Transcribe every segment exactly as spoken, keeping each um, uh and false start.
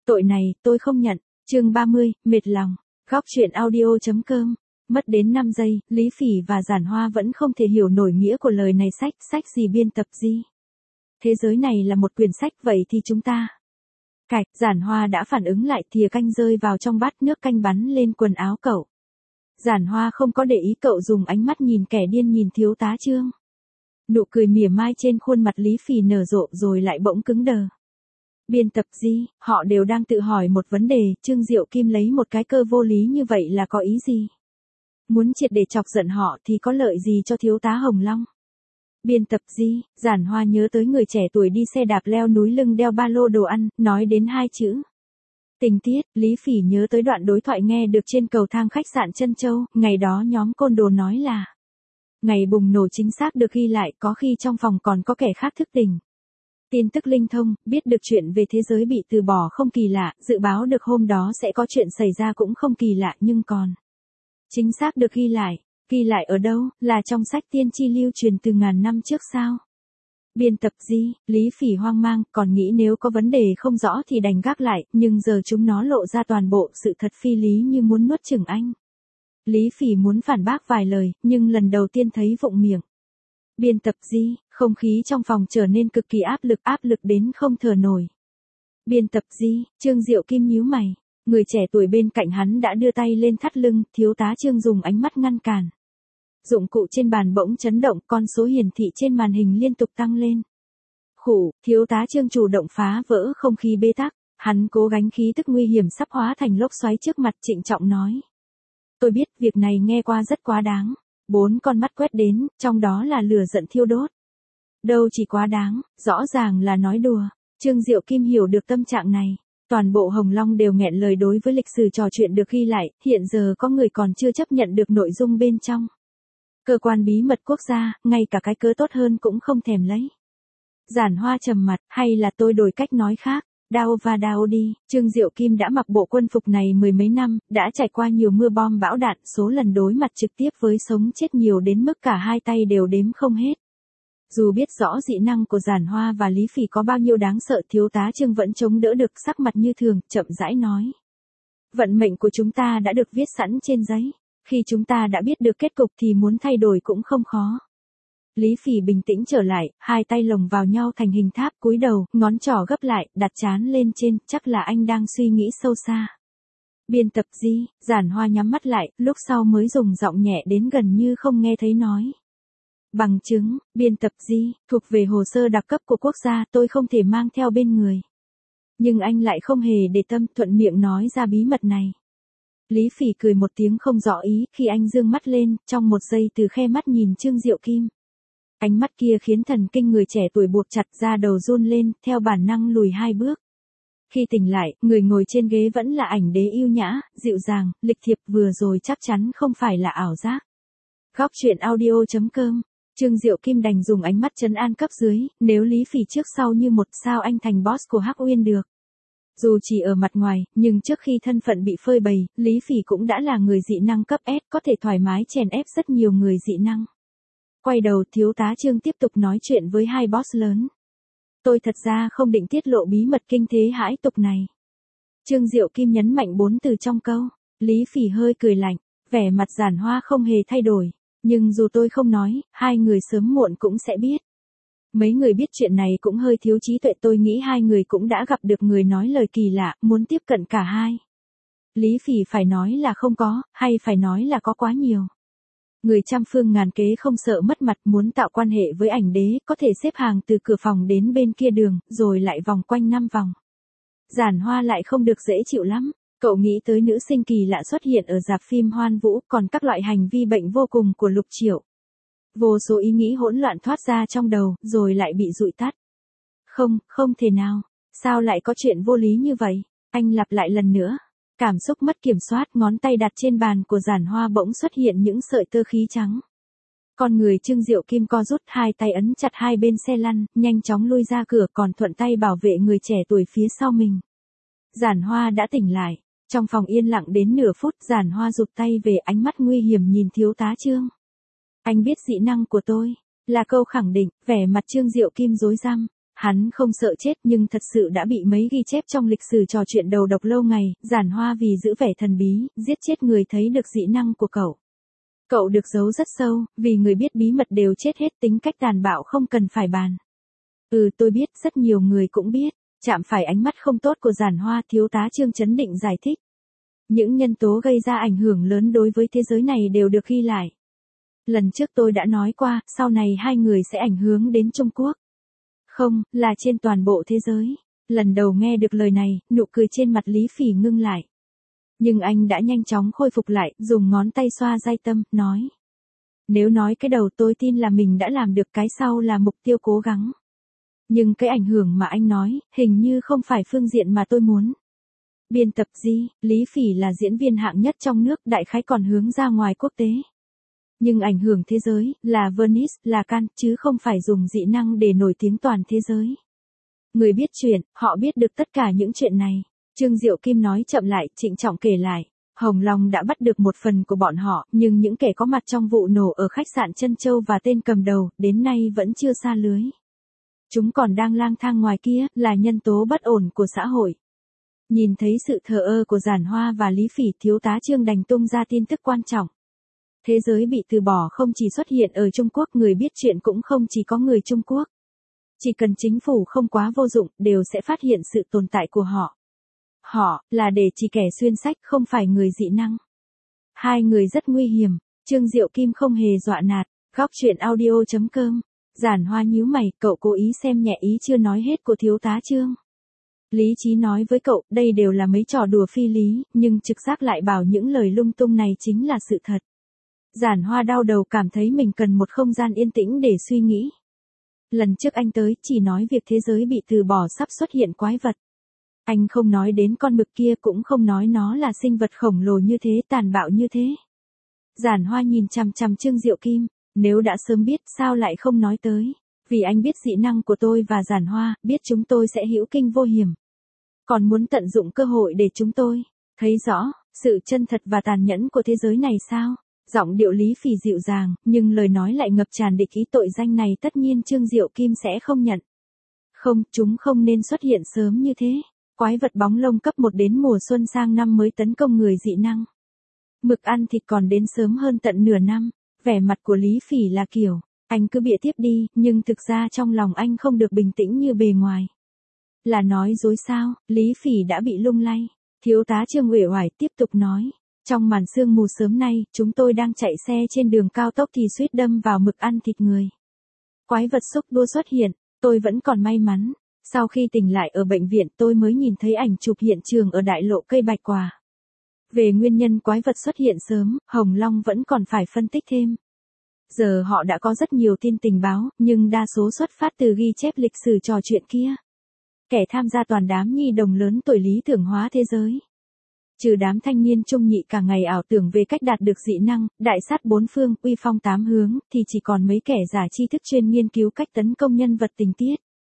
Tội này, tôi không nhận. Chương ba mươi, mệt lòng. Góc truyện audio.com. Mất đến năm giây, Lý Phỉ và Giản Hoa vẫn không thể hiểu nổi nghĩa của lời này. Sách, sách gì, biên tập gì? Thế giới này là một quyển sách, vậy thì chúng ta. Cạch, Giản Hoa đã phản ứng lại, thìa canh rơi vào trong bát, nước canh bắn lên quần áo cậu. Giản Hoa không có để ý, cậu dùng ánh mắt nhìn kẻ điên nhìn thiếu tá Trương. Nụ cười mỉa mai trên khuôn mặt Lý Phỉ nở rộ rồi lại bỗng cứng đờ. Biên tập gì, họ đều đang tự hỏi một vấn đề, Trương Diệu Kim lấy một cái cơ vô lý như vậy là có ý gì? Muốn triệt để chọc giận họ thì có lợi gì cho thiếu tá Hồng Long? Biên tập gì, Giản Hoa nhớ tới người trẻ tuổi đi xe đạp leo núi lưng đeo ba lô đồ ăn, nói đến hai chữ. Tình tiết, Lý Phỉ nhớ tới đoạn đối thoại nghe được trên cầu thang khách sạn Trân Châu, ngày đó nhóm côn đồ nói là. Ngày bùng nổ chính xác được ghi lại, có khi trong phòng còn có kẻ khác thức tỉnh. Tin tức linh thông, biết được chuyện về thế giới bị từ bỏ không kỳ lạ, dự báo được hôm đó sẽ có chuyện xảy ra cũng không kỳ lạ, nhưng còn. Chính xác được ghi lại, ghi lại ở đâu, là trong sách tiên tri lưu truyền từ ngàn năm trước sao? Biên tập gì, Lý Phỉ hoang mang, còn nghĩ nếu có vấn đề không rõ thì đành gác lại, nhưng giờ chúng nó lộ ra toàn bộ sự thật phi lý như muốn nuốt chửng anh. Lý Phỉ muốn phản bác vài lời, nhưng lần đầu tiên thấy vụng miệng. Biên tập gì, không khí trong phòng trở nên cực kỳ áp lực, áp lực đến không thở nổi. Biên tập gì, Trương Diệu Kim nhíu mày, người trẻ tuổi bên cạnh hắn đã đưa tay lên thắt lưng, thiếu tá Trương dùng ánh mắt ngăn cản. Dụng cụ trên bàn bỗng chấn động, con số hiển thị trên màn hình liên tục tăng lên. Khủ, thiếu tá Trương chủ động phá vỡ không khí bế tắc, hắn cố gắng khí tức nguy hiểm sắp hóa thành lốc xoáy trước mặt, trịnh trọng nói. Tôi biết việc này nghe qua rất quá đáng. Bốn con mắt quét đến, trong đó là lửa giận thiêu đốt. Đâu chỉ quá đáng, rõ ràng là nói đùa. Trương Diệu Kim hiểu được tâm trạng này. Toàn bộ Hồng Long đều nghẹn lời đối với lịch sử trò chuyện được ghi lại, hiện giờ có người còn chưa chấp nhận được nội dung bên trong. Cơ quan bí mật quốc gia, ngay cả cái cớ tốt hơn cũng không thèm lấy. Giản Hoa trầm mặt, hay là tôi đổi cách nói khác. Đao và đao đi, Trương Diệu Kim đã mặc bộ quân phục này mười mấy năm, đã trải qua nhiều mưa bom bão đạn, số lần đối mặt trực tiếp với sống chết nhiều đến mức cả hai tay đều đếm không hết. Dù biết rõ dị năng của Giản Hoa và Lý Phỉ có bao nhiêu đáng sợ, thiếu tá Trương vẫn chống đỡ được, sắc mặt như thường, chậm rãi nói. Vận mệnh của chúng ta đã được viết sẵn trên giấy, khi chúng ta đã biết được kết cục thì muốn thay đổi cũng không khó. Lý Phỉ bình tĩnh trở lại, hai tay lồng vào nhau thành hình tháp, cúi đầu, ngón trỏ gấp lại, đặt trán lên trên, chắc là anh đang suy nghĩ sâu xa. Biên tập gì, Giản Hoa nhắm mắt lại, lúc sau mới dùng giọng nhẹ đến gần như không nghe thấy nói. Bằng chứng, biên tập gì, thuộc về hồ sơ đặc cấp của quốc gia, tôi không thể mang theo bên người. Nhưng anh lại không hề để tâm, thuận miệng nói ra bí mật này. Lý Phỉ cười một tiếng không rõ ý, khi anh dương mắt lên, trong một giây từ khe mắt nhìn Trương Diệu Kim. Ánh mắt kia khiến thần kinh người trẻ tuổi buộc chặt, ra đầu run lên, theo bản năng lùi hai bước. Khi tỉnh lại, người ngồi trên ghế vẫn là ảnh đế yêu nhã, dịu dàng, lịch thiệp, vừa rồi chắc chắn không phải là ảo giác. Góc truyện audio.com. Trương Diệu Kim đành dùng ánh mắt trấn an cấp dưới, nếu Lý Phỉ trước sau như một sao anh thành boss của Hắc Uyên được. Dù chỉ ở mặt ngoài, nhưng trước khi thân phận bị phơi bày, Lý Phỉ cũng đã là người dị năng cấp S, có thể thoải mái chèn ép rất nhiều người dị năng. Quay đầu, thiếu tá Trương tiếp tục nói chuyện với hai boss lớn. Tôi thật ra không định tiết lộ bí mật kinh thế hãi tục này. Trương Diệu Kim nhấn mạnh bốn từ trong câu. Lý Phỉ hơi cười lạnh, vẻ mặt Giản Hoa không hề thay đổi. Nhưng dù tôi không nói, hai người sớm muộn cũng sẽ biết. Mấy người biết chuyện này cũng hơi thiếu trí tuệ, tôi nghĩ hai người cũng đã gặp được người nói lời kỳ lạ, muốn tiếp cận cả hai. Lý Phỉ phải nói là không có, hay phải nói là có quá nhiều. Người trăm phương ngàn kế không sợ mất mặt, muốn tạo quan hệ với ảnh đế, có thể xếp hàng từ cửa phòng đến bên kia đường, rồi lại vòng quanh năm vòng. Giản Hoa lại không được dễ chịu lắm, cậu nghĩ tới nữ sinh kỳ lạ xuất hiện ở rạp phim Hoan Vũ, còn các loại hành vi bệnh vô cùng của Lục Triệu. Vô số ý nghĩ hỗn loạn thoát ra trong đầu, rồi lại bị dụi tắt. Không, không thể nào, sao lại có chuyện vô lý như vậy, anh lặp lại lần nữa. Cảm xúc mất kiểm soát, ngón tay đặt trên bàn của Giản Hoa bỗng xuất hiện những sợi tơ khí trắng. Con người Trương Diệu Kim co rút, hai tay ấn chặt hai bên xe lăn, nhanh chóng lui ra cửa, còn thuận tay bảo vệ người trẻ tuổi phía sau mình. Giản Hoa đã tỉnh lại. Trong phòng yên lặng đến nửa phút, Giản Hoa rụt tay về, ánh mắt nguy hiểm nhìn thiếu tá Trương. Anh biết dị năng của tôi, là câu khẳng định, vẻ mặt Trương Diệu Kim rối rắm. Hắn không sợ chết nhưng thật sự đã bị mấy ghi chép trong lịch sử trò chuyện đầu độc lâu ngày, Giản Hoa vì giữ vẻ thần bí, giết chết người thấy được dị năng của cậu. Cậu được giấu rất sâu, vì người biết bí mật đều chết hết, tính cách tàn bạo không cần phải bàn. Ừ tôi biết, rất nhiều người cũng biết. Chạm phải ánh mắt không tốt của Giản Hoa, thiếu tá Trương chấn định giải thích. Những nhân tố gây ra ảnh hưởng lớn đối với thế giới này đều được ghi lại. Lần trước tôi đã nói qua, sau này hai người sẽ ảnh hưởng đến Trung Quốc. Không, là trên toàn bộ thế giới. Lần đầu nghe được lời này, nụ cười trên mặt Lý Phỉ ngưng lại. Nhưng anh đã nhanh chóng khôi phục lại, dùng ngón tay xoa dai tâm, nói. Nếu nói cái đầu tôi tin là mình đã làm được, cái sau là mục tiêu cố gắng. Nhưng cái ảnh hưởng mà anh nói, hình như không phải phương diện mà tôi muốn. Biên tập Di, Lý Phỉ là diễn viên hạng nhất trong nước, đại khái còn hướng ra ngoài quốc tế. Nhưng ảnh hưởng thế giới, là Venice, là Cannes, chứ không phải dùng dị năng để nổi tiếng toàn thế giới. Người biết chuyện, họ biết được tất cả những chuyện này. Trương Diệu Kim nói chậm lại, trịnh trọng kể lại. Hồng Long đã bắt được một phần của bọn họ, nhưng những kẻ có mặt trong vụ nổ ở khách sạn Trân Châu và tên cầm đầu, đến nay vẫn chưa sa lưới. Chúng còn đang lang thang ngoài kia, là nhân tố bất ổn của xã hội. Nhìn thấy sự thờ ơ của Giản Hoa và Lý Phỉ, thiếu tá Trương đành tung ra tin tức quan trọng. Thế giới bị từ bỏ không chỉ xuất hiện ở Trung Quốc, người biết chuyện cũng không chỉ có người Trung Quốc. Chỉ cần chính phủ không quá vô dụng, đều sẽ phát hiện sự tồn tại của họ. Họ, là để chỉ kẻ xuyên sách, không phải người dị năng. Hai người rất nguy hiểm, Trương Diệu Kim không hề dọa nạt, góc chuyện audio chấm com. Giản Hoa nhíu mày, cậu cố ý xem nhẹ ý chưa nói hết của thiếu tá Trương. Lý trí nói với cậu, đây đều là mấy trò đùa phi lý, nhưng trực giác lại bảo những lời lung tung này chính là sự thật. Giản Hoa đau đầu, cảm thấy mình cần một không gian yên tĩnh để suy nghĩ. Lần trước anh tới, chỉ nói việc thế giới bị từ bỏ sắp xuất hiện quái vật. Anh không nói đến con mực kia, cũng không nói nó là sinh vật khổng lồ như thế, tàn bạo như thế. Giản Hoa nhìn chằm chằm Trương Diệu Kim, nếu đã sớm biết sao lại không nói tới. Vì anh biết dị năng của tôi và Giản Hoa, biết chúng tôi sẽ hữu kinh vô hiểm. Còn muốn tận dụng cơ hội để chúng tôi thấy rõ sự chân thật và tàn nhẫn của thế giới này sao? Giọng điệu Lý Phỉ dịu dàng, nhưng lời nói lại ngập tràn địch ý, tội danh này tất nhiên Trương Diệu Kim sẽ không nhận. Không, chúng không nên xuất hiện sớm như thế. Quái vật bóng lông cấp một đến mùa xuân sang năm mới tấn công người dị năng. Mực ăn thịt còn đến sớm hơn tận nửa năm. Vẻ mặt của Lý Phỉ là kiểu, anh cứ bịa tiếp đi, nhưng thực ra trong lòng anh không được bình tĩnh như bề ngoài. Là nói dối sao? Lý Phỉ đã bị lung lay. Thiếu tá Trương uể oải tiếp tục nói. Trong màn sương mù sớm nay, chúng tôi đang chạy xe trên đường cao tốc thì suýt đâm vào mực ăn thịt người. Quái vật xúc đua xuất hiện, tôi vẫn còn may mắn. Sau khi tỉnh lại ở bệnh viện tôi mới nhìn thấy ảnh chụp hiện trường ở đại lộ cây bạch quả. Về nguyên nhân quái vật xuất hiện sớm, Hồng Long vẫn còn phải phân tích thêm. Giờ họ đã có rất nhiều tin tình báo, nhưng đa số xuất phát từ ghi chép lịch sử trò chuyện kia. Kẻ tham gia toàn đám nhi đồng lớn tuổi lý tưởng hóa thế giới. Trừ đám thanh niên trung nhị cả ngày ảo tưởng về cách đạt được dị năng, đại sát bốn phương, uy phong tám hướng, thì chỉ còn mấy kẻ giả tri thức chuyên nghiên cứu cách tấn công nhân vật tình tiết.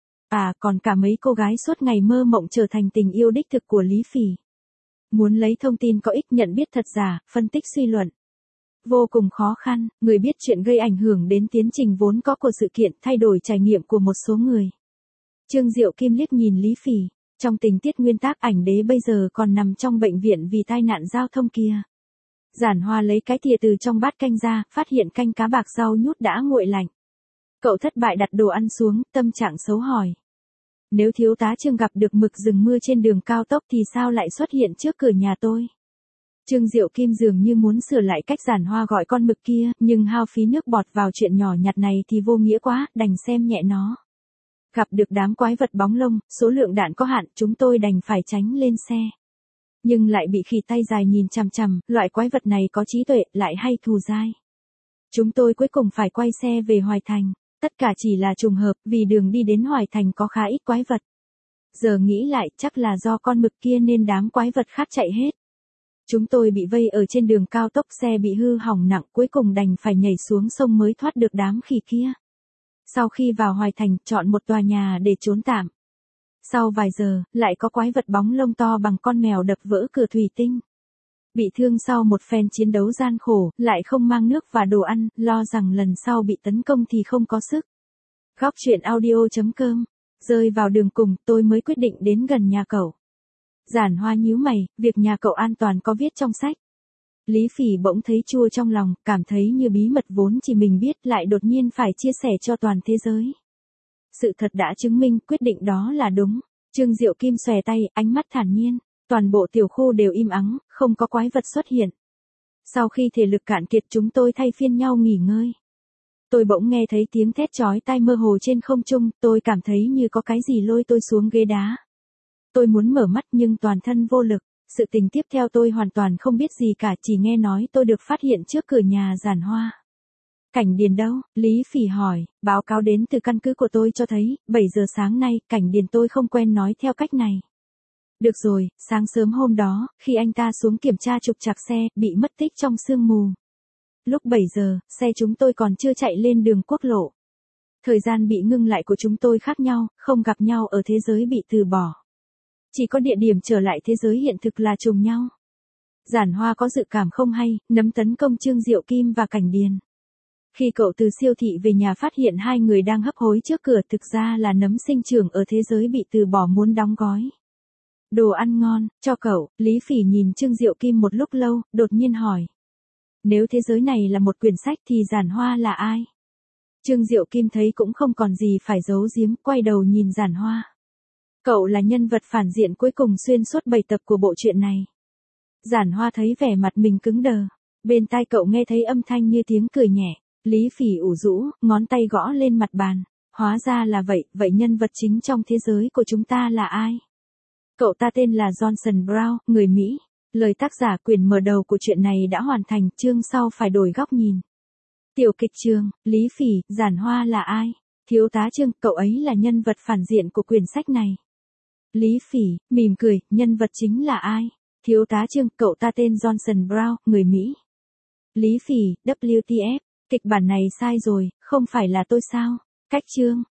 À, còn cả mấy cô gái suốt ngày mơ mộng trở thành tình yêu đích thực của Lý Phỉ. Muốn lấy thông tin có ích, nhận biết thật giả, phân tích suy luận. Vô cùng khó khăn, người biết chuyện gây ảnh hưởng đến tiến trình vốn có của sự kiện, thay đổi trải nghiệm của một số người. Trương Diệu Kim liếc nhìn Lý Phỉ. Trong tình tiết nguyên tác, ảnh đế bây giờ còn nằm trong bệnh viện vì tai nạn giao thông kia. Giản Hoa lấy cái thìa từ trong bát canh ra, phát hiện canh cá bạc rau nhút đã nguội lạnh. Cậu thất bại đặt đồ ăn xuống, tâm trạng xấu hỏi. Nếu thiếu tá Trương gặp được mực rừng mưa trên đường cao tốc thì sao lại xuất hiện trước cửa nhà tôi? Trương Diệu Kim dường như muốn sửa lại cách Giản Hoa gọi con mực kia, nhưng hao phí nước bọt vào chuyện nhỏ nhặt này thì vô nghĩa quá, đành xem nhẹ nó. Gặp được đám quái vật bóng lông, số lượng đạn có hạn, chúng tôi đành phải tránh lên xe. Nhưng lại bị khỉ tay dài nhìn chằm chằm, loại quái vật này có trí tuệ, lại hay thù dai. Chúng tôi cuối cùng phải quay xe về Hoài Thành. Tất cả chỉ là trùng hợp, vì đường đi đến Hoài Thành có khá ít quái vật. Giờ nghĩ lại, chắc là do con mực kia nên đám quái vật khác chạy hết. Chúng tôi bị vây ở trên đường cao tốc, xe bị hư hỏng nặng, cuối cùng đành phải nhảy xuống sông mới thoát được đám khỉ kia. Sau khi vào Hoài Thành, chọn một tòa nhà để trốn tạm. Sau vài giờ, lại có quái vật bóng lông to bằng con mèo đập vỡ cửa thủy tinh. Bị thương sau một phen chiến đấu gian khổ, lại không mang nước và đồ ăn, lo rằng lần sau bị tấn công thì không có sức. Góc chuyện audio chấm com Rơi vào đường cùng, tôi mới quyết định đến gần nhà cậu. Giản Hoa nhíu mày, việc nhà cậu an toàn có viết trong sách. Lý Phỉ bỗng thấy chua trong lòng, cảm thấy như bí mật vốn chỉ mình biết lại đột nhiên phải chia sẻ cho toàn thế giới. Sự thật đã chứng minh quyết định đó là đúng. Trương Diệu Kim xòe tay, ánh mắt thản nhiên. Toàn bộ tiểu khu đều im ắng, không có quái vật xuất hiện. Sau khi thể lực cạn kiệt chúng tôi thay phiên nhau nghỉ ngơi. Tôi bỗng nghe thấy tiếng thét chói tai mơ hồ trên không trung, tôi cảm thấy như có cái gì lôi tôi xuống ghế đá. Tôi muốn mở mắt nhưng toàn thân vô lực. Sự tình tiếp theo tôi hoàn toàn không biết gì cả, chỉ nghe nói tôi được phát hiện trước cửa nhà Giản Hoa. Cảnh Điền đâu? Lý Phỉ hỏi, báo cáo đến từ căn cứ của tôi cho thấy, bảy giờ sáng nay, Cảnh Điền tôi không quen nói theo cách này. Được rồi, sáng sớm hôm đó, khi anh ta xuống kiểm tra trục trặc xe, bị mất tích trong sương mù. Lúc bảy giờ, xe chúng tôi còn chưa chạy lên đường quốc lộ. Thời gian bị ngưng lại của chúng tôi khác nhau, không gặp nhau ở thế giới bị từ bỏ. Chỉ có địa điểm trở lại thế giới hiện thực là trùng nhau. Giản Hoa có dự cảm không hay, nấm tấn công Trương Diệu Kim và Cảnh Điền. Khi cậu từ siêu thị về nhà phát hiện hai người đang hấp hối trước cửa, thực ra là nấm sinh trưởng ở thế giới bị từ bỏ muốn đóng gói. Đồ ăn ngon, cho cậu. Lý Phỉ nhìn Trương Diệu Kim một lúc lâu, đột nhiên hỏi. Nếu thế giới này là một quyển sách thì Giản Hoa là ai? Trương Diệu Kim thấy cũng không còn gì phải giấu giếm, quay đầu nhìn Giản Hoa. Cậu là nhân vật phản diện cuối cùng xuyên suốt bảy tập của bộ truyện này. Giản Hoa thấy vẻ mặt mình cứng đờ. Bên tai cậu nghe thấy âm thanh như tiếng cười nhẹ. Lý Phỉ ủ rũ, ngón tay gõ lên mặt bàn. Hóa ra là vậy, vậy nhân vật chính trong thế giới của chúng ta là ai? Cậu ta tên là Johnson Brown, người Mỹ. Lời tác giả quyền mở đầu của chuyện này đã hoàn thành, chương sau phải đổi góc nhìn. Tiểu kịch trường, Lý Phỉ, Giản Hoa là ai? Thiếu tá Trương, cậu ấy là nhân vật phản diện của quyển sách này. Lý Phỉ, mỉm cười, nhân vật chính là ai? Thiếu tá Trương, cậu ta tên Johnson Brown, người Mỹ. Lý Phỉ, W T F, kịch bản này sai rồi, không phải là tôi sao? Cách chương.